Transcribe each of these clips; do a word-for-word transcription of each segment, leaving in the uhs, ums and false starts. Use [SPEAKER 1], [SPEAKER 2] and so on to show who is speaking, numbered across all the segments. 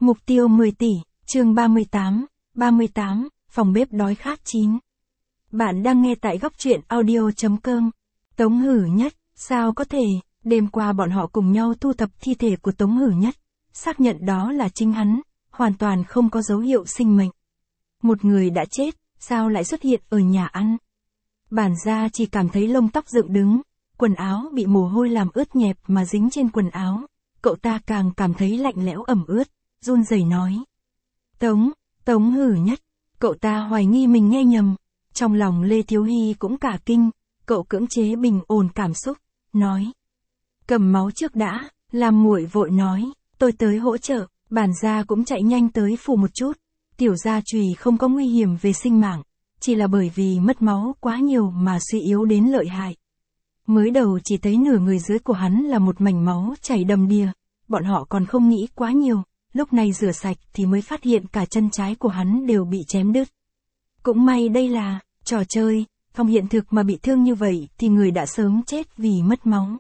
[SPEAKER 1] Mục tiêu mười tỷ, chương ba mươi tám, ba mươi tám, phòng bếp đói khát chín. Bạn đang nghe tại góc truyện audio chấm com. Tống Hử Nhất, sao có thể, đêm qua bọn họ cùng nhau thu thập thi thể của Tống Hử Nhất, xác nhận đó là chính hắn, hoàn toàn không có dấu hiệu sinh mệnh. Một người đã chết, sao lại xuất hiện ở nhà ăn? Bản gia chỉ cảm thấy lông tóc dựng đứng, quần áo bị mồ hôi làm ướt nhẹp mà dính trên quần áo, cậu ta càng cảm thấy lạnh lẽo ẩm ướt, run rẩy nói. Tống, Tống Hử Nhất, cậu ta hoài nghi mình nghe nhầm, trong lòng Lê Thiếu Hy cũng cả kinh, cậu cưỡng chế bình ổn cảm xúc, nói. Cầm máu trước đã, làm muội vội nói, tôi tới hỗ trợ, bản gia cũng chạy nhanh tới phủ một chút, tiểu gia Trùy không có nguy hiểm về sinh mạng, chỉ là bởi vì mất máu quá nhiều mà suy yếu đến lợi hại. Mới đầu chỉ thấy nửa người dưới của hắn là một mảnh máu chảy đầm đìa, bọn họ còn không nghĩ quá nhiều, lúc này rửa sạch thì mới phát hiện cả chân trái của hắn đều bị chém đứt. Cũng may đây là trò chơi, trong hiện thực mà bị thương như vậy thì người đã sớm chết vì mất máu.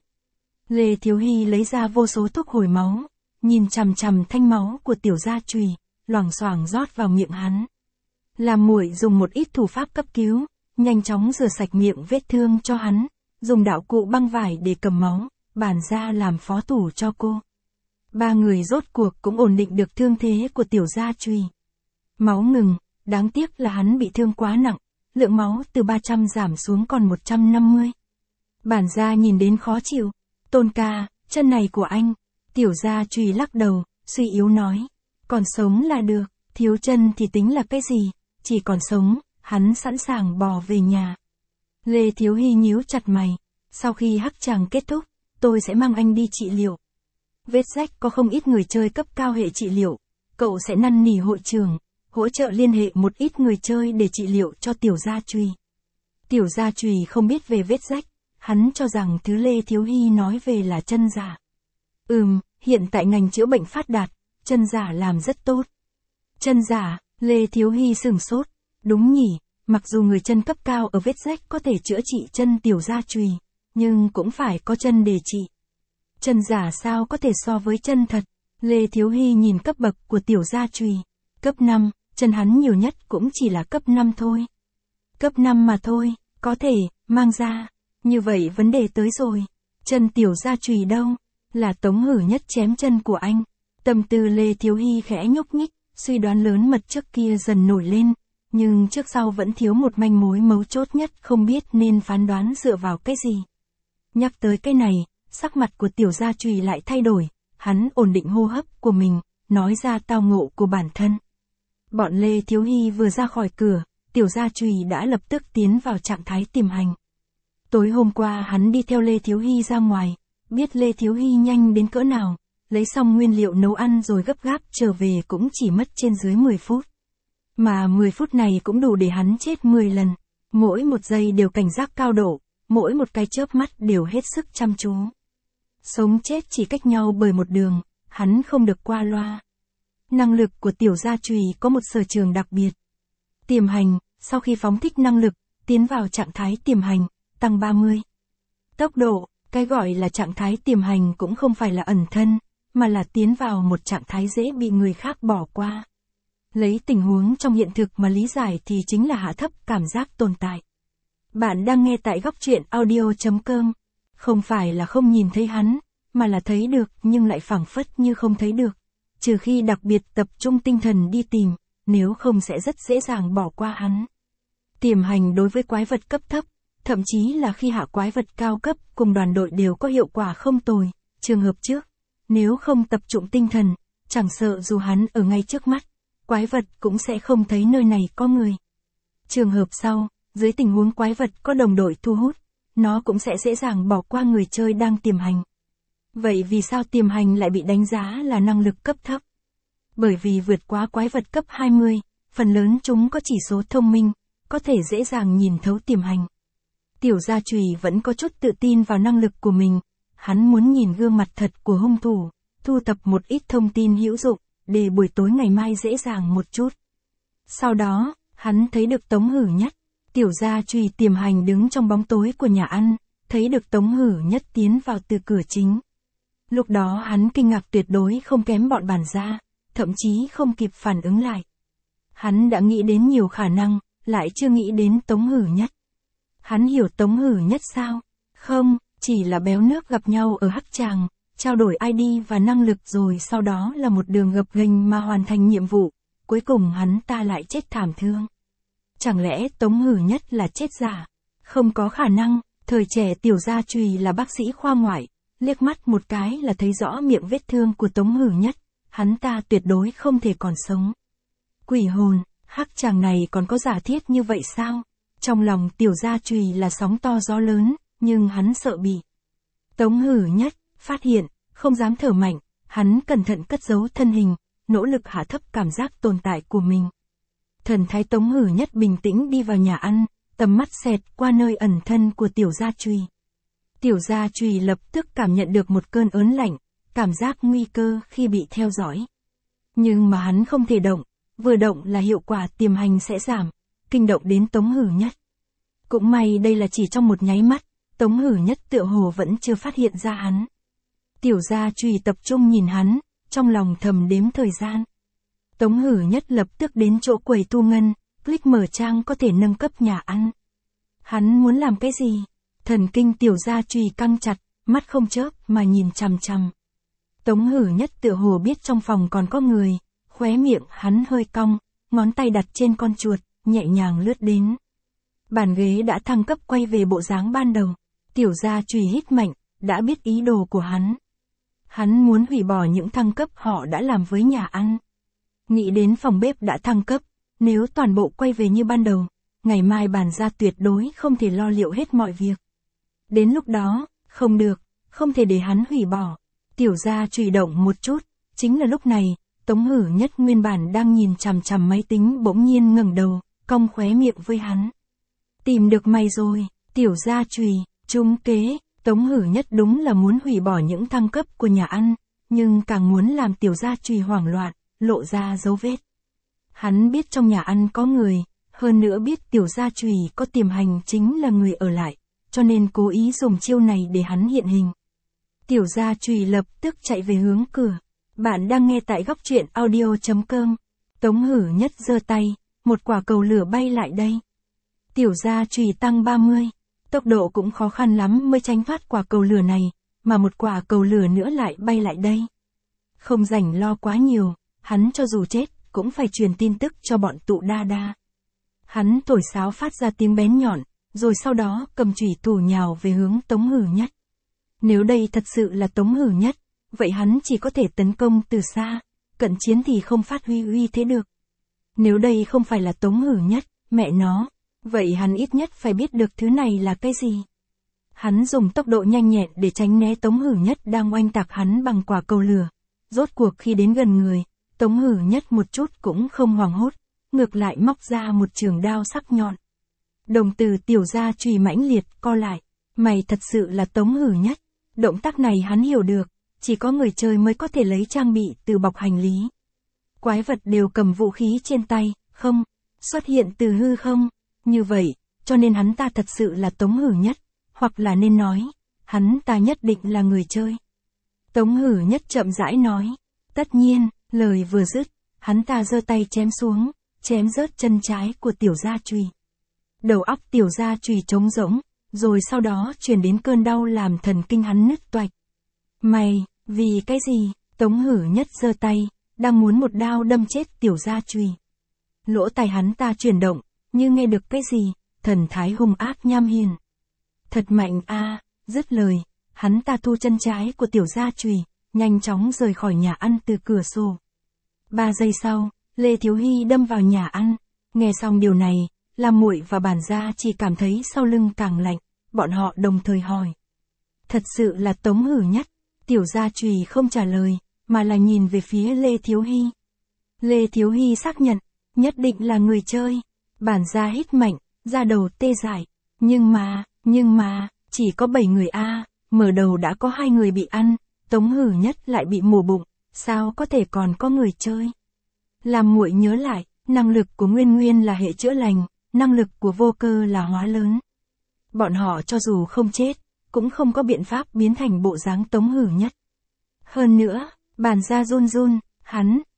[SPEAKER 1] Lê Thiếu Hy lấy ra vô số thuốc hồi máu, nhìn chằm chằm thanh máu của tiểu gia Trùy, loảng xoảng rót vào miệng hắn. Làm muội dùng một ít thủ pháp cấp cứu, nhanh chóng rửa sạch miệng vết thương cho hắn, dùng đạo cụ băng vải để cầm máu, bản gia làm phó thủ cho cô. Ba người rốt cuộc cũng ổn định được thương thế của tiểu gia Trùy. Máu ngừng, đáng tiếc là hắn bị thương quá nặng, lượng máu từ ba trăm giảm xuống còn một trăm năm mươi. Bản gia nhìn đến khó chịu, Tôn ca, chân này của anh, tiểu gia Trùy lắc đầu, suy yếu nói, còn sống là được, thiếu chân thì tính là cái gì, chỉ còn sống, hắn sẵn sàng bò về nhà. Lê Thiếu Hy nhíu chặt mày, sau khi hắc tràng kết thúc, tôi sẽ mang anh đi trị liệu. Vết rách có không ít người chơi cấp cao hệ trị liệu, cậu sẽ năn nỉ hội trường, hỗ trợ liên hệ một ít người chơi để trị liệu cho tiểu gia Trùy. Tiểu gia Trùy không biết về vết rách, hắn cho rằng thứ Lê Thiếu Hy nói về là chân giả. Ừm, hiện tại ngành chữa bệnh phát đạt, chân giả làm rất tốt. Chân giả, Lê Thiếu Hy sửng sốt, đúng nhỉ, mặc dù người chân cấp cao ở vết rách có thể chữa trị chân tiểu gia Trùy, nhưng cũng phải có chân để trị. Chân giả sao có thể so với chân thật? Lê Thiếu Hy nhìn cấp bậc của tiểu gia Trùy. Cấp năm, chân hắn nhiều nhất cũng chỉ là cấp năm thôi. Cấp năm mà thôi, có thể, mang ra. Như vậy vấn đề tới rồi. Chân tiểu gia Trùy đâu? Là Tống Hử Nhất chém chân của anh. Tâm tư Lê Thiếu Hy khẽ nhúc nhích, suy đoán lớn mật trước kia dần nổi lên. Nhưng trước sau vẫn thiếu một manh mối mấu chốt nhất không biết nên phán đoán dựa vào cái gì. Nhắc tới cái này, sắc mặt của tiểu gia Trùy lại thay đổi, hắn ổn định hô hấp của mình, nói ra tao ngộ của bản thân. Bọn Lê Thiếu Hy vừa ra khỏi cửa, tiểu gia Trùy đã lập tức tiến vào trạng thái tiềm hành. Tối hôm qua hắn đi theo Lê Thiếu Hy ra ngoài, biết Lê Thiếu Hy nhanh đến cỡ nào, lấy xong nguyên liệu nấu ăn rồi gấp gáp trở về cũng chỉ mất trên dưới mười phút. Mà mười phút này cũng đủ để hắn chết mười lần, mỗi một giây đều cảnh giác cao độ, mỗi một cái chớp mắt đều hết sức chăm chú. Sống chết chỉ cách nhau bởi một đường, hắn không được qua loa. Năng lực của tiểu gia Trùy có một sở trường đặc biệt. Tiềm hành, sau khi phóng thích năng lực, tiến vào trạng thái tiềm hành, tăng ba mươi. Tốc độ, cái gọi là trạng thái tiềm hành cũng không phải là ẩn thân, mà là tiến vào một trạng thái dễ bị người khác bỏ qua. Lấy tình huống trong hiện thực mà lý giải thì chính là hạ thấp cảm giác tồn tại. Bạn đang nghe tại góc truyện audio chấm com. Không phải là không nhìn thấy hắn, mà là thấy được nhưng lại phảng phất như không thấy được. Trừ khi đặc biệt tập trung tinh thần đi tìm, nếu không sẽ rất dễ dàng bỏ qua hắn. Tiềm hành đối với quái vật cấp thấp, thậm chí là khi hạ quái vật cao cấp cùng đoàn đội đều có hiệu quả không tồi. Trường hợp trước, nếu không tập trung tinh thần, chẳng sợ dù hắn ở ngay trước mắt, quái vật cũng sẽ không thấy nơi này có người. Trường hợp sau, dưới tình huống quái vật có đồng đội thu hút, nó cũng sẽ dễ dàng bỏ qua người chơi đang tiềm hành. Vậy vì sao tiềm hành lại bị đánh giá là năng lực cấp thấp? Bởi vì vượt quá quái vật cấp hai mươi, phần lớn chúng có chỉ số thông minh, có thể dễ dàng nhìn thấu tiềm hành. Tiểu gia Trùy vẫn có chút tự tin vào năng lực của mình, hắn muốn nhìn gương mặt thật của hung thủ, thu thập một ít thông tin hữu dụng, để buổi tối ngày mai dễ dàng một chút. Sau đó, hắn thấy được Tống Hử Nhất. Tiểu gia Trùy tiềm hành đứng trong bóng tối của nhà ăn, thấy được Tống Hử Nhất tiến vào từ cửa chính. Lúc đó hắn kinh ngạc tuyệt đối không kém bọn bản gia, thậm chí không kịp phản ứng lại. Hắn đã nghĩ đến nhiều khả năng, lại chưa nghĩ đến Tống Hử Nhất. Hắn hiểu Tống Hử Nhất sao? Không, chỉ là béo nước gặp nhau ở Hắc Tràng, trao đổi i đê và năng lực rồi sau đó là một đường gập ghềnh mà hoàn thành nhiệm vụ, cuối cùng hắn ta lại chết thảm thương. Chẳng lẽ Tống Hử Nhất là chết giả? Không có khả năng, thời trẻ Tiểu Gia Chùy là bác sĩ khoa ngoại, liếc mắt một cái là thấy rõ miệng vết thương của Tống Hử Nhất, hắn ta tuyệt đối không thể còn sống. Quỷ hồn, Hắc Tràng này còn có giả thiết như vậy sao? Trong lòng Tiểu Gia Chùy là sóng to gió lớn, nhưng hắn sợ bị Tống Hử Nhất phát hiện, không dám thở mạnh, hắn cẩn thận cất giấu thân hình, nỗ lực hạ thấp cảm giác tồn tại của mình. Thần thái Tống Hử Nhất bình tĩnh đi vào nhà ăn, tầm mắt xẹt qua nơi ẩn thân của Tiểu Gia Chùy. Tiểu Gia Chùy lập tức cảm nhận được một cơn ớn lạnh, cảm giác nguy cơ khi bị theo dõi. Nhưng mà hắn không thể động, vừa động là hiệu quả tiềm hành sẽ giảm, kinh động đến Tống Hử Nhất. Cũng may đây là chỉ trong một nháy mắt, Tống Hử Nhất tựa hồ vẫn chưa phát hiện ra hắn. Tiểu Gia Chùy tập trung nhìn hắn, trong lòng thầm đếm thời gian. Tống Hử Nhất lập tức đến chỗ quầy thu ngân, click mở trang có thể nâng cấp nhà ăn. Hắn muốn làm cái gì? Thần kinh Tiểu Gia Chùy căng chặt, mắt không chớp mà nhìn chằm chằm. Tống Hử Nhất tựa hồ biết trong phòng còn có người, khóe miệng hắn hơi cong, ngón tay đặt trên con chuột, nhẹ nhàng lướt đến. Bàn ghế đã thăng cấp quay về bộ dáng ban đầu. Tiểu Gia Chùy hít mạnh, đã biết ý đồ của hắn. Hắn muốn hủy bỏ những thăng cấp họ đã làm với nhà ăn. Nghĩ đến phòng bếp đã thăng cấp, nếu toàn bộ quay về như ban đầu, ngày mai bản gia tuyệt đối không thể lo liệu hết mọi việc. Đến lúc đó, không được, không thể để hắn hủy bỏ. Tiểu Gia Chùy động một chút, chính là lúc này, Tống Hử Nhất nguyên bản đang nhìn chằm chằm máy tính bỗng nhiên ngẩng đầu, cong khóe miệng với hắn. Tìm được mày rồi, Tiểu Gia Chùy, trúng kế. Tống Hử Nhất đúng là muốn hủy bỏ những thăng cấp của nhà ăn, nhưng càng muốn làm Tiểu Gia Chùy hoảng loạn, lộ ra dấu vết. Hắn biết trong nhà ăn có người, hơn nữa biết Tiểu Gia Chùy có tiềm hành chính là người ở lại, cho nên cố ý dùng chiêu này để hắn hiện hình. Tiểu Gia Chùy lập tức chạy về hướng cửa. Bạn đang nghe tại góc truyện audio chấm com. Tống Hử Nhất giơ tay, một quả cầu lửa bay lại đây. Tiểu Gia Chùy tăng ba mươi. Tốc độ cũng khó khăn lắm mới tránh thoát quả cầu lửa này, mà một quả cầu lửa nữa lại bay lại đây. Không rảnh lo quá nhiều, hắn cho dù chết, cũng phải truyền tin tức cho bọn tụ đa đa. Hắn thổi sáo phát ra tiếng bén nhọn, rồi sau đó cầm chủy thủ nhào về hướng Tống Hử Nhất. Nếu đây thật sự là Tống Hử Nhất, vậy hắn chỉ có thể tấn công từ xa, cận chiến thì không phát huy uy thế được. Nếu đây không phải là Tống Hử Nhất, mẹ nó, vậy hắn ít nhất phải biết được thứ này là cái gì. Hắn dùng tốc độ nhanh nhẹn để tránh né Tống Hử Nhất đang oanh tạc hắn bằng quả cầu lửa. Rốt cuộc khi đến gần người, Tống Hử Nhất một chút cũng không hoảng hốt, ngược lại móc ra một trường đao sắc nhọn. Đồng tử Tiểu Gia Chùy mãnh liệt co lại, mày thật sự là Tống Hử Nhất. Động tác này hắn hiểu được, chỉ có người chơi mới có thể lấy trang bị từ bọc hành lý. Quái vật đều cầm vũ khí trên tay, không, xuất hiện từ hư không. Như vậy, cho nên hắn ta thật sự là Tống Hử Nhất, hoặc là nên nói, hắn ta nhất định là người chơi. Tống Hử Nhất chậm rãi nói, tất nhiên, lời vừa dứt, hắn ta giơ tay chém xuống, chém rớt chân trái của Tiểu Gia Chùy. Đầu óc Tiểu Gia Chùy trống rỗng, rồi sau đó truyền đến cơn đau làm thần kinh hắn nứt toạch. Mày, vì cái gì? Tống Hử Nhất giơ tay, đang muốn một đao đâm chết Tiểu Gia Chùy. Lỗ tai hắn ta chuyển động, như nghe được cái gì, thần thái hung ác nham hiểm. Thật mạnh a, à, dứt lời, hắn ta thu chân trái của Tiểu Gia Chùy, nhanh chóng rời khỏi nhà ăn từ cửa sổ. Ba giây sau, Lê Thiếu Hy đâm vào nhà ăn, nghe xong điều này, Lam Muội và bản gia chỉ cảm thấy sau lưng càng lạnh, bọn họ đồng thời hỏi. Thật sự là Tống Hử Nhất? Tiểu Gia Chùy không trả lời, mà là nhìn về phía Lê Thiếu Hy. Lê Thiếu Hy xác nhận, nhất định là người chơi. Bản gia hít mạnh, da đầu tê dại. Nhưng mà, nhưng mà, chỉ có bảy người a, à, mở đầu đã có hai người bị ăn, Tống Hử Nhất lại bị mổ bụng, sao có thể còn có người chơi? Làm Muội nhớ lại, năng lực của Nguyên Nguyên là hệ chữa lành, năng lực của Vô Cơ là hóa lớn. Bọn họ cho dù không chết, cũng không có biện pháp biến thành bộ dáng Tống Hử Nhất. Hơn nữa, bản gia run run, hắn,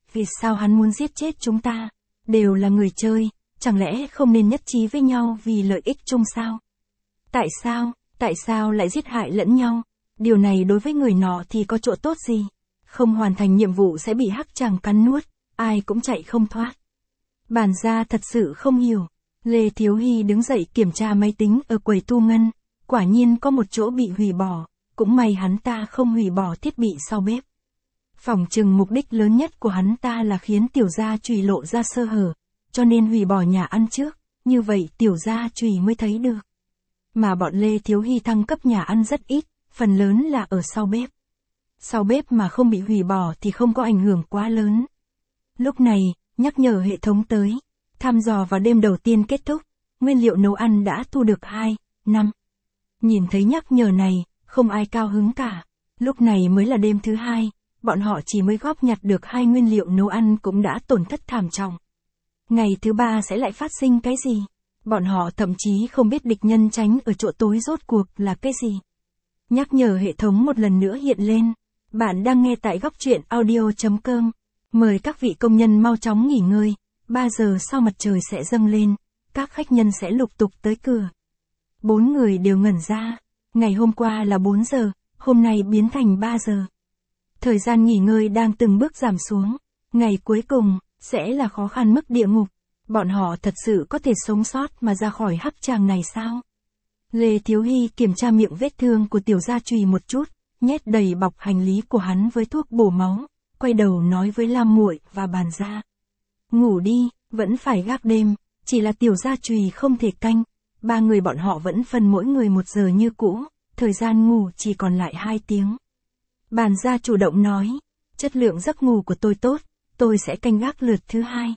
[SPEAKER 1] vì sao hắn muốn giết chết chúng ta? Đều là người chơi, chẳng lẽ không nên nhất trí với nhau vì lợi ích chung sao? Tại sao, tại sao lại giết hại lẫn nhau? Điều này đối với người nọ thì có chỗ tốt gì? Không hoàn thành nhiệm vụ sẽ bị hắc tràng cắn nuốt, ai cũng chạy không thoát. Bản gia thật sự không hiểu. Lê Thiếu Hy đứng dậy kiểm tra máy tính ở quầy thu ngân, quả nhiên có một chỗ bị hủy bỏ, cũng may hắn ta không hủy bỏ thiết bị sau bếp. Phỏng chừng mục đích lớn nhất của hắn ta là khiến tiểu gia trùy lộ ra sơ hở, cho nên hủy bỏ nhà ăn trước, như vậy tiểu gia trùy mới thấy được. Mà bọn Lê Thiếu Hy thăng cấp nhà ăn rất ít, phần lớn là ở sau bếp. Sau bếp mà không bị hủy bỏ thì không có ảnh hưởng quá lớn. Lúc này, nhắc nhở hệ thống tới. Thăm dò vào đêm đầu tiên kết thúc, nguyên liệu nấu ăn đã thu được hai, năm. Nhìn thấy nhắc nhở này, không ai cao hứng cả. Lúc này mới là đêm thứ hai, bọn họ chỉ mới góp nhặt được hai nguyên liệu nấu ăn cũng đã tổn thất thảm trọng. Ngày thứ ba sẽ lại phát sinh cái gì? Bọn họ thậm chí không biết địch nhân tránh ở chỗ tối rốt cuộc là cái gì. Nhắc nhở hệ thống một lần nữa hiện lên. Bạn đang nghe tại góc truyện audio chấm com. Mời các vị công nhân mau chóng nghỉ ngơi. ba giờ sau mặt trời sẽ dâng lên, các khách nhân sẽ lục tục tới cửa. Bốn người đều ngẩn ra. Ngày hôm qua là bốn giờ, hôm nay biến thành ba giờ. Thời gian nghỉ ngơi đang từng bước giảm xuống. Ngày cuối cùng, sẽ là khó khăn mức địa ngục. Bọn họ thật sự có thể sống sót mà ra khỏi hắc tràng này sao? Lê Thiếu Hy kiểm tra miệng vết thương của tiểu gia trùy một chút, nhét đầy bọc hành lý của hắn với thuốc bổ máu, quay đầu nói với Lam Muội và Bàn Gia. Ngủ đi, vẫn phải gác đêm, chỉ là tiểu gia trùy không thể canh, ba người bọn họ vẫn phân mỗi người một giờ như cũ, thời gian ngủ chỉ còn lại hai tiếng. Bàn Gia chủ động nói, chất lượng giấc ngủ của tôi tốt, tôi sẽ canh gác lượt thứ hai.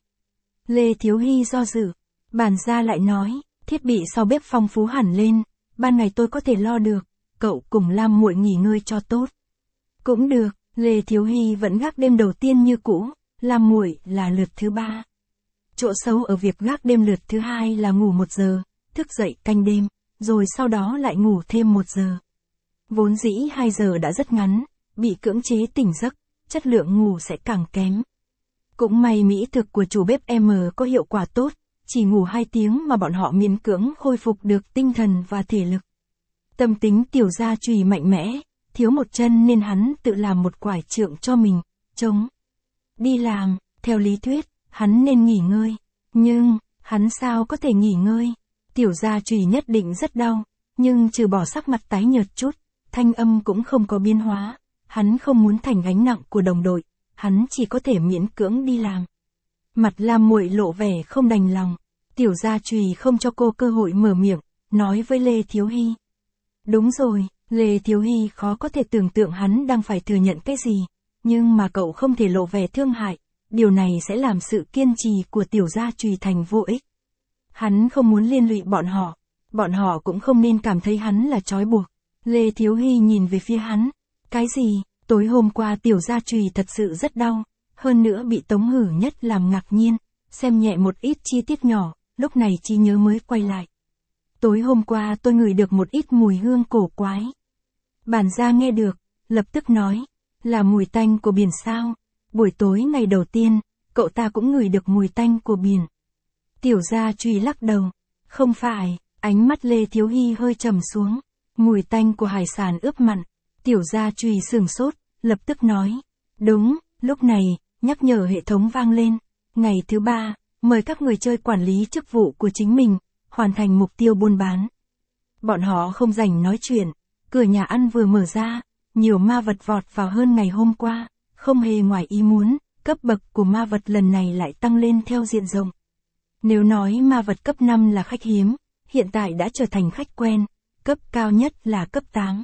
[SPEAKER 1] Lê Thiếu Hy do dự, Bàn Gia lại nói, thiết bị sau bếp phong phú hẳn lên, ban ngày tôi có thể lo được, cậu cùng Lam Muội nghỉ ngơi cho tốt. Cũng được, Lê Thiếu Hy vẫn gác đêm đầu tiên như cũ, Lam Muội là lượt thứ ba. Chỗ xấu ở việc gác đêm lượt thứ hai là ngủ một giờ, thức dậy canh đêm, rồi sau đó lại ngủ thêm một giờ. Vốn dĩ hai giờ đã rất ngắn, bị cưỡng chế tỉnh giấc, chất lượng ngủ sẽ càng kém. Cũng may mỹ thực của chủ bếp M có hiệu quả tốt, chỉ ngủ hai tiếng mà bọn họ miễn cưỡng khôi phục được tinh thần và thể lực. Tâm tính tiểu gia trùy mạnh mẽ, thiếu một chân nên hắn tự làm một quải trượng cho mình, chống. Đi làm, theo lý thuyết, hắn nên nghỉ ngơi. Nhưng, hắn sao có thể nghỉ ngơi? Tiểu gia trùy nhất định rất đau, nhưng trừ bỏ sắc mặt tái nhợt chút, thanh âm cũng không có biến hóa. Hắn không muốn thành gánh nặng của đồng đội, hắn chỉ có thể miễn cưỡng đi làm. Mặt Lam Muội lộ vẻ không đành lòng, tiểu gia trùy không cho cô cơ hội mở miệng, nói với Lê Thiếu Hy. Đúng rồi, Lê Thiếu Hy khó có thể tưởng tượng hắn đang phải thừa nhận cái gì, nhưng mà cậu không thể lộ vẻ thương hại, điều này sẽ làm sự kiên trì của tiểu gia trùy thành vô ích. Hắn không muốn liên lụy bọn họ, bọn họ cũng không nên cảm thấy hắn là trói buộc. Lê Thiếu Hy nhìn về phía hắn, cái gì, tối hôm qua tiểu gia trùy thật sự rất đau, hơn nữa bị Tống Hử Nhất làm ngạc nhiên, xem nhẹ một ít chi tiết nhỏ, lúc này trí nhớ mới quay lại. Tối hôm qua tôi ngửi được một ít mùi hương cổ quái. Bản Gia nghe được, lập tức nói, là mùi tanh của biển sao? Buổi tối ngày đầu tiên, cậu ta cũng ngửi được mùi tanh của biển. Tiểu gia trùy lắc đầu, không phải, ánh mắt Lê Thiếu Hy hơi trầm xuống, mùi tanh của hải sản ướp mặn. Tiểu gia trùy sửng sốt, lập tức nói, đúng, lúc này, nhắc nhở hệ thống vang lên, ngày thứ ba, mời các người chơi quản lý chức vụ của chính mình, hoàn thành mục tiêu buôn bán. Bọn họ không rảnh nói chuyện, cửa nhà ăn vừa mở ra, nhiều ma vật vọt vào hơn ngày hôm qua, không hề ngoài ý muốn, cấp bậc của ma vật lần này lại tăng lên theo diện rộng. Nếu nói ma vật cấp năm là khách hiếm, hiện tại đã trở thành khách quen, cấp cao nhất là cấp tám.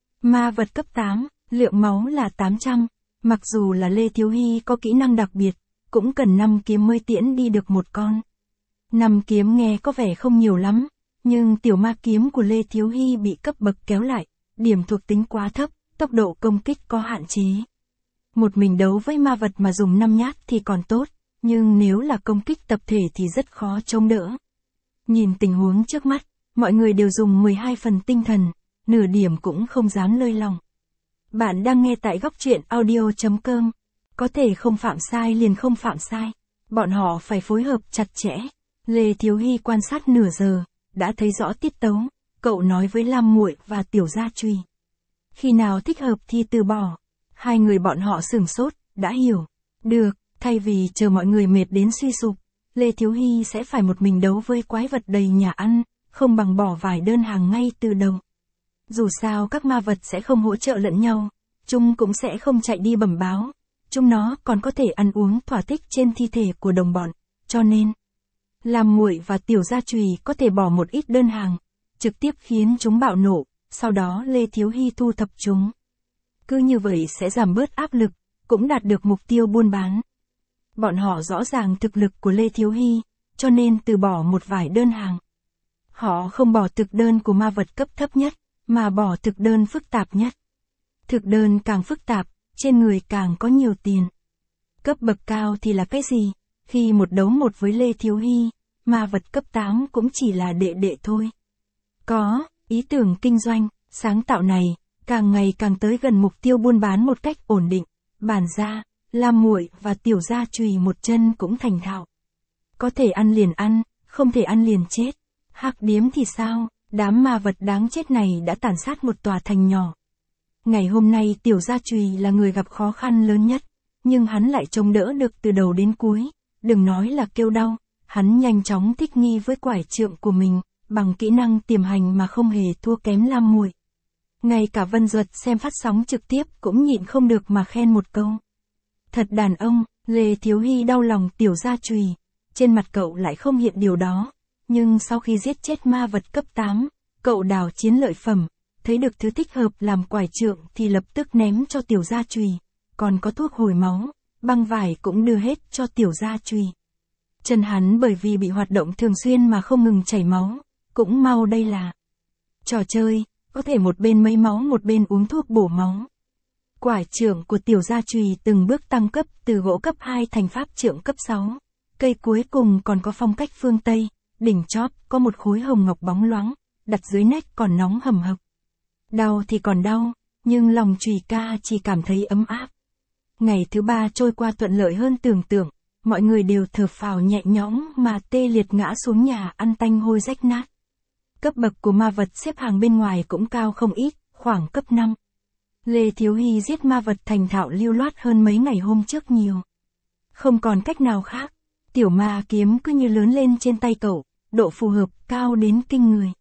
[SPEAKER 1] Ma vật cấp tám, lượng máu là tám trăm, mặc dù là Lê Thiếu Hy có kỹ năng đặc biệt, cũng cần năm kiếm mới tiễn đi được một con. năm kiếm nghe có vẻ không nhiều lắm, nhưng tiểu ma kiếm của Lê Thiếu Hy bị cấp bậc kéo lại, điểm thuộc tính quá thấp, tốc độ công kích có hạn chế. Một mình đấu với ma vật mà dùng năm nhát thì còn tốt, nhưng nếu là công kích tập thể thì rất khó chống đỡ. Nhìn tình huống trước mắt, mọi người đều dùng mười hai phần tinh thần, nửa điểm cũng không dám lơi lòng. Bạn đang nghe tại góc truyện audio chấm com. Có thể không phạm sai liền không phạm sai. Bọn họ phải phối hợp chặt chẽ. Lê Thiếu Hy quan sát nửa giờ, đã thấy rõ tiết tấu. Cậu nói với Lam Muội và Tiểu Gia Trùy. Khi nào thích hợp thì từ bỏ. Hai người bọn họ sửng sốt, đã hiểu. Được, thay vì chờ mọi người mệt đến suy sụp, Lê Thiếu Hy sẽ phải một mình đấu với quái vật đầy nhà ăn, không bằng bỏ vài đơn hàng ngay từ đầu. Dù sao các ma vật sẽ không hỗ trợ lẫn nhau, chúng cũng sẽ không chạy đi bẩm báo. Chúng nó còn có thể ăn uống thỏa thích trên thi thể của đồng bọn, cho nên Lam Muội và Tiểu Gia Trùy có thể bỏ một ít đơn hàng, trực tiếp khiến chúng bạo nổ, sau đó Lê Thiếu Hy thu thập chúng. Cứ như vậy sẽ giảm bớt áp lực, cũng đạt được mục tiêu buôn bán. Bọn họ rõ ràng thực lực của Lê Thiếu Hy, cho nên từ bỏ một vài đơn hàng. Họ không bỏ thực đơn của ma vật cấp thấp nhất, mà bỏ thực đơn phức tạp nhất. Thực đơn càng phức tạp, trên người càng có nhiều tiền. Cấp bậc cao thì là cái gì? Khi một đấu một với Lê Thiếu Hy, ma vật cấp tám cũng chỉ là đệ đệ thôi. Có, ý tưởng kinh doanh, sáng tạo này, càng ngày càng tới gần mục tiêu buôn bán một cách ổn định. Bản ra, Lam Muội và Tiểu Gia Trùy một chân cũng thành thạo. Có thể ăn liền ăn, không thể ăn liền chết. Hắc Điếm thì sao, đám ma vật đáng chết này đã tàn sát một tòa thành nhỏ. Ngày hôm nay Tiểu Gia Trùy là người gặp khó khăn lớn nhất, nhưng hắn lại chống đỡ được từ đầu đến cuối. Đừng nói là kêu đau, hắn nhanh chóng thích nghi với quải trượng của mình, bằng kỹ năng tiềm hành mà không hề thua kém Lam Muội. Ngay cả Vân Duật xem phát sóng trực tiếp cũng nhịn không được mà khen một câu. Thật đàn ông, Lê Thiếu Hy đau lòng Tiểu Gia Trùy, trên mặt cậu lại không hiện điều đó, nhưng sau khi giết chết ma vật cấp tám, cậu đào chiến lợi phẩm, thấy được thứ thích hợp làm quải trượng thì lập tức ném cho Tiểu Gia Trùy, còn có thuốc hồi máu, băng vải cũng đưa hết cho Tiểu Gia Trùy. Chân hắn bởi vì bị hoạt động thường xuyên mà không ngừng chảy máu, cũng mau đây là trò chơi, có thể một bên mấy máu một bên uống thuốc bổ máu. Quải trượng của Tiểu Gia Trùy từng bước tăng cấp từ gỗ cấp hai thành pháp trượng cấp sáu. Cây cuối cùng còn có phong cách phương Tây, đỉnh chóp có một khối hồng ngọc bóng loáng, đặt dưới nách còn nóng hầm hập. Đau thì còn đau, nhưng lòng Trùy ca chỉ cảm thấy ấm áp. Ngày thứ ba trôi qua thuận lợi hơn tưởng tượng, mọi người đều thở phào nhẹ nhõm mà tê liệt ngã xuống nhà ăn tanh hôi rách nát. Cấp bậc của ma vật xếp hàng bên ngoài cũng cao không ít, khoảng cấp năm. Lê Thiếu Hy giết ma vật thành thạo lưu loát hơn mấy ngày hôm trước nhiều. Không còn cách nào khác, tiểu ma kiếm cứ như lớn lên trên tay cậu, độ phù hợp cao đến kinh người.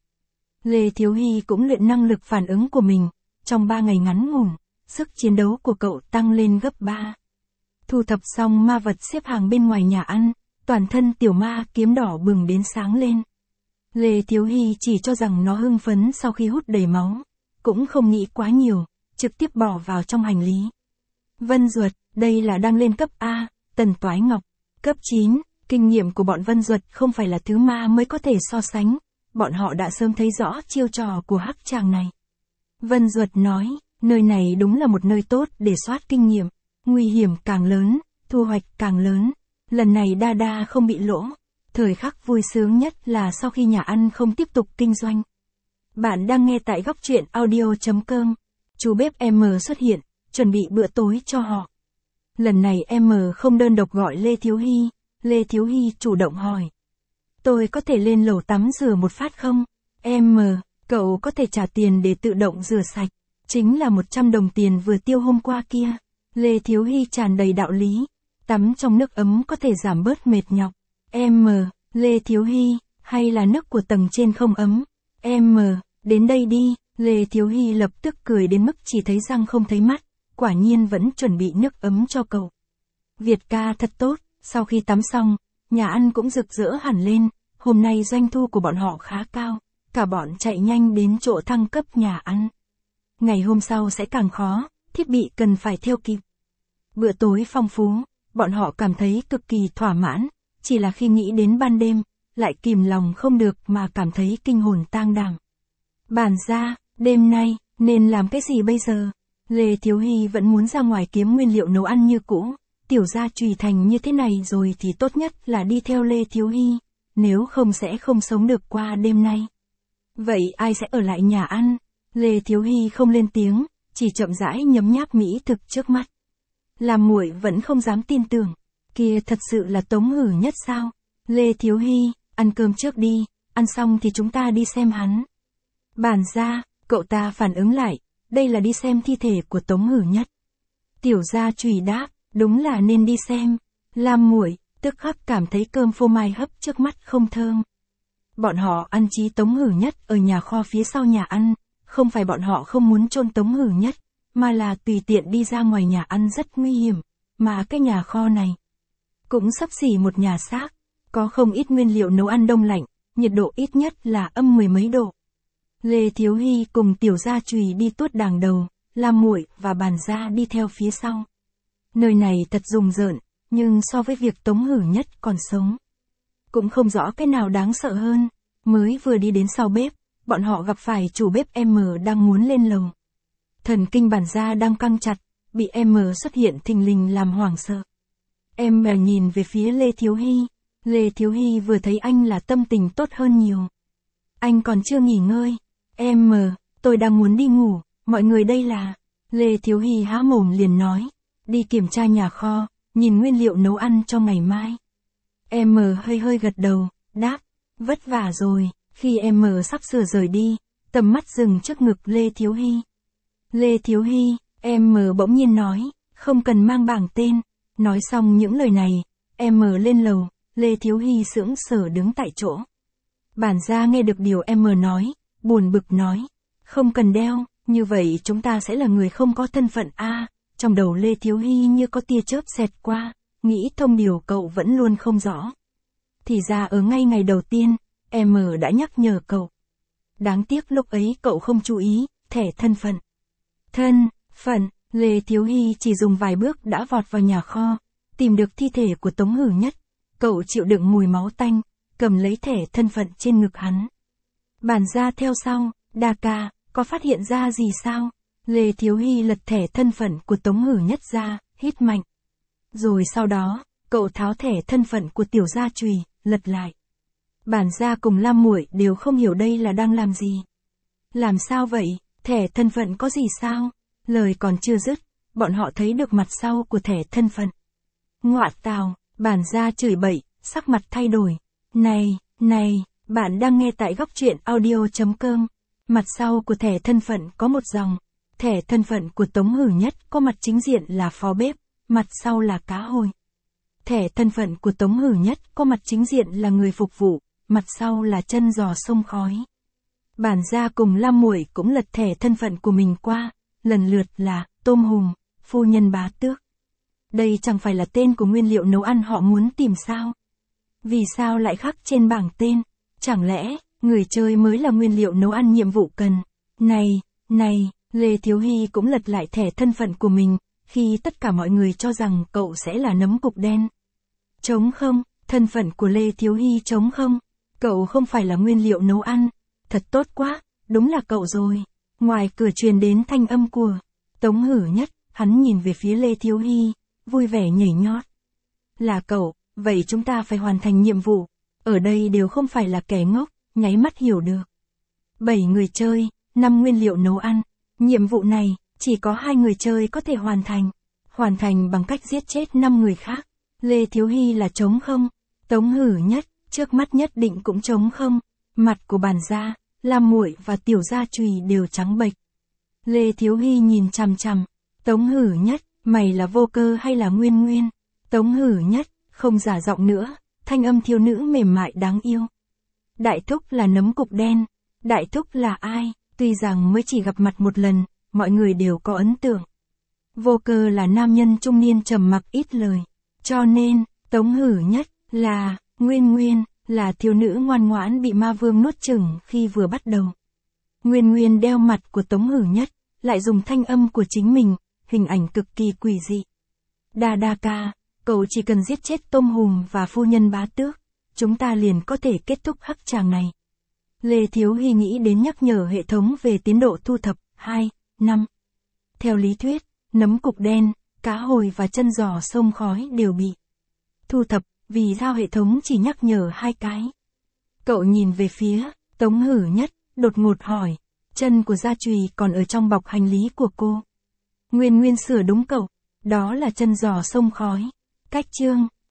[SPEAKER 1] Lê Thiếu Hy cũng luyện năng lực phản ứng của mình, trong ba ngày ngắn ngủn, sức chiến đấu của cậu tăng lên gấp ba. Thu thập xong ma vật xếp hàng bên ngoài nhà ăn, toàn thân tiểu ma kiếm đỏ bừng đến sáng lên. Lê Thiếu Hy chỉ cho rằng nó hưng phấn sau khi hút đầy máu, cũng không nghĩ quá nhiều, trực tiếp bỏ vào trong hành lý. Vân Duật, đây là đang lên cấp A, Tần Toái Ngọc, cấp chín, kinh nghiệm của bọn Vân Duật không phải là thứ ma mới có thể so sánh, bọn họ đã sớm thấy rõ chiêu trò của hắc chàng này. Vân Duật nói, nơi này đúng là một nơi tốt để soát kinh nghiệm, nguy hiểm càng lớn, thu hoạch càng lớn, lần này đa đa không bị lỗ. Thời khắc vui sướng nhất là sau khi nhà ăn không tiếp tục kinh doanh. Bạn đang nghe tại góc truyện audio chấm com. Chú bếp M xuất hiện, chuẩn bị bữa tối cho họ. Lần này M không đơn độc gọi Lê Thiếu Hy, Lê Thiếu Hy chủ động hỏi. Tôi có thể lên lầu tắm rửa một phát không? M, cậu có thể trả tiền để tự động rửa sạch. Chính là một trăm đồng tiền vừa tiêu hôm qua kia. Lê Thiếu Hy tràn đầy đạo lý. Tắm trong nước ấm có thể giảm bớt mệt nhọc. M, Lê Thiếu Hy, hay là nước của tầng trên không ấm? M, đến đây đi. Lê Thiếu Hy lập tức cười đến mức chỉ thấy răng không thấy mắt, quả nhiên vẫn chuẩn bị nước ấm cho cậu. Việt ca thật tốt, sau khi tắm xong, nhà ăn cũng rực rỡ hẳn lên, hôm nay doanh thu của bọn họ khá cao, cả bọn chạy nhanh đến chỗ thăng cấp nhà ăn. Ngày hôm sau sẽ càng khó, thiết bị cần phải theo kịp. Bữa tối phong phú, bọn họ cảm thấy cực kỳ thỏa mãn, chỉ là khi nghĩ đến ban đêm, lại kìm lòng không được mà cảm thấy kinh hồn tang đảm. Bản ra, đêm nay, nên làm cái gì bây giờ? Lê Thiếu Hy vẫn muốn ra ngoài kiếm nguyên liệu nấu ăn như cũ, Tiểu Gia Trùy thành như thế này rồi thì tốt nhất là đi theo Lê Thiếu Hy, nếu không sẽ không sống được qua đêm nay. Vậy ai sẽ ở lại nhà ăn? Lê Thiếu Hy không lên tiếng, chỉ chậm rãi nhấm nháp mỹ thực trước mắt. Lam Muội vẫn không dám tin tưởng. Kia thật sự là Tống Hử Nhất sao? Lê Thiếu Hy, ăn cơm trước đi, ăn xong thì chúng ta đi xem hắn. Bản gia, cậu ta phản ứng lại, đây là đi xem thi thể của Tống Hử Nhất. Tiểu Gia Trùy đáp, đúng là nên đi xem. Lam Muội tức khắc cảm thấy cơm phô mai hấp trước mắt không thơm. Bọn họ ăn chí Tống Hử Nhất ở nhà kho phía sau nhà ăn, không phải bọn họ không muốn chôn Tống Hử Nhất, mà là tùy tiện đi ra ngoài nhà ăn rất nguy hiểm, mà cái nhà kho này cũng xấp xỉ một nhà xác, có không ít nguyên liệu nấu ăn đông lạnh, nhiệt độ ít nhất là âm mười mấy độ. Lê Thiếu Hy cùng Tiểu Gia Trùy đi tuốt đàng đầu, Lam Muội và Bàn Gia đi theo phía sau. Nơi này thật rùng rợn, nhưng so với việc Tống Hử Nhất còn sống, cũng không rõ cái nào đáng sợ hơn. Mới vừa đi đến sau bếp, bọn họ gặp phải chủ bếp M đang muốn lên lầu. Thần kinh Bản Gia đang căng chặt, bị M xuất hiện thình lình làm hoảng sợ. M nhìn về phía Lê Thiếu Hy. Lê Thiếu Hy vừa thấy anh là tâm tình tốt hơn nhiều. Anh còn chưa nghỉ ngơi. M, tôi đang muốn đi ngủ, mọi người đây là... Lê Thiếu Hy há mồm liền nói. Đi kiểm tra nhà kho, nhìn nguyên liệu nấu ăn cho ngày mai. M hơi hơi gật đầu, đáp. Vất vả rồi. Khi M sắp sửa rời đi, tầm mắt dừng trước ngực Lê Thiếu Hy. Lê Thiếu Hy, M bỗng nhiên nói, không cần mang bảng tên. Nói xong những lời này, M lên lầu, Lê Thiếu Hy sững sờ đứng tại chỗ. Bản Gia nghe được điều M nói, buồn bực nói, không cần đeo, như vậy chúng ta sẽ là người không có thân phận a. À, trong đầu Lê Thiếu Hy như có tia chớp xẹt qua, nghĩ thông điều cậu vẫn luôn không rõ. Thì ra ở ngay ngày đầu tiên, M đã nhắc nhở cậu. Đáng tiếc lúc ấy cậu không chú ý, thẻ thân phận. Thân, phận, Lê Thiếu Hy chỉ dùng vài bước đã vọt vào nhà kho, tìm được thi thể của Tống Hử Nhất. Cậu chịu đựng mùi máu tanh, cầm lấy thẻ thân phận trên ngực hắn. Bản Gia theo sau, Đa ca, có phát hiện ra gì sao? Lê Thiếu Hy lật thẻ thân phận của Tống Hử Nhất ra, hít mạnh. Rồi sau đó, cậu tháo thẻ thân phận của Tiểu Gia Trùy, lật lại. Bản Gia cùng Lam Muội đều không hiểu đây là đang làm gì. Làm sao vậy, thẻ thân phận có gì sao? Lời còn chưa dứt, bọn họ thấy được mặt sau của thẻ thân phận. Ngọa tào, Bản Gia chửi bậy, sắc mặt thay đổi. Này, này, bạn đang nghe tại góc truyện audio chấm com. Mặt sau của thẻ thân phận có một dòng. Thẻ thân phận của Tống Hử Nhất có mặt chính diện là phó bếp, mặt sau là cá hồi. Thẻ thân phận của Tống Hử Nhất có mặt chính diện là người phục vụ, mặt sau là chân giò sông khói. Bản Gia cùng Lam Muội cũng lật thẻ thân phận của mình qua, lần lượt là Tôm Hùm, Phu Nhân Bá Tước. Đây chẳng phải là tên của nguyên liệu nấu ăn họ muốn tìm sao? Vì sao lại khắc trên bảng tên? Chẳng lẽ, người chơi mới là nguyên liệu nấu ăn nhiệm vụ cần? Này, này, Lê Thiếu Hy cũng lật lại thẻ thân phận của mình, khi tất cả mọi người cho rằng cậu sẽ là nấm cục đen. Trống không, thân phận của Lê Thiếu Hy trống không. Cậu không phải là nguyên liệu nấu ăn. Thật tốt quá, đúng là cậu rồi. Ngoài cửa truyền đến thanh âm của Tống Hử Nhất, hắn nhìn về phía Lê Thiếu Hy, vui vẻ nhảy nhót. Là cậu, vậy chúng ta phải hoàn thành nhiệm vụ. Ở đây đều không phải là kẻ ngốc, nháy mắt hiểu được. Bảy người chơi, năm nguyên liệu nấu ăn. Nhiệm vụ này, chỉ có hai người chơi có thể hoàn thành. Hoàn thành bằng cách giết chết năm người khác. Lê Thiếu Hy là trống không. Tống Hử Nhất, trước mắt nhất định cũng trống không. Mặt của Bản Gia, Lam Muội và Tiểu Gia Trùy đều trắng bệch. Lê Thiếu Hy nhìn chằm chằm. Tống Hử Nhất, mày là Vô Cơ hay là Nguyên Nguyên? Tống Hử Nhất, không giả giọng nữa, thanh âm thiếu nữ mềm mại đáng yêu. Đại thúc là nấm cục đen. Đại thúc là ai? Tuy rằng mới chỉ gặp mặt một lần, mọi người đều có ấn tượng. Vô Cơ là nam nhân trung niên trầm mặc ít lời. Cho nên, Tống Hử Nhất, là, Nguyên Nguyên, là thiếu nữ ngoan ngoãn bị ma vương nuốt chửng khi vừa bắt đầu. Nguyên Nguyên đeo mặt của Tống Hử Nhất, lại dùng thanh âm của chính mình, hình ảnh cực kỳ quỷ dị. Đa đa ca, cậu chỉ cần giết chết Tôm Hùm và Phu Nhân Bá Tước, chúng ta liền có thể kết thúc hắc tràng này. Lê Thiếu Hy nghĩ đến nhắc nhở hệ thống về tiến độ thu thập, hai, năm. Theo lý thuyết, nấm cục đen, cá hồi và chân giò sông khói đều bị thu thập, vì sao hệ thống chỉ nhắc nhở hai cái. Cậu nhìn về phía Tống Hử Nhất, đột ngột hỏi, chân của Gia Trùy còn ở trong bọc hành lý của cô. Nguyên Nguyên sửa đúng cậu, Đó là chân giò sông khói. Cách chương.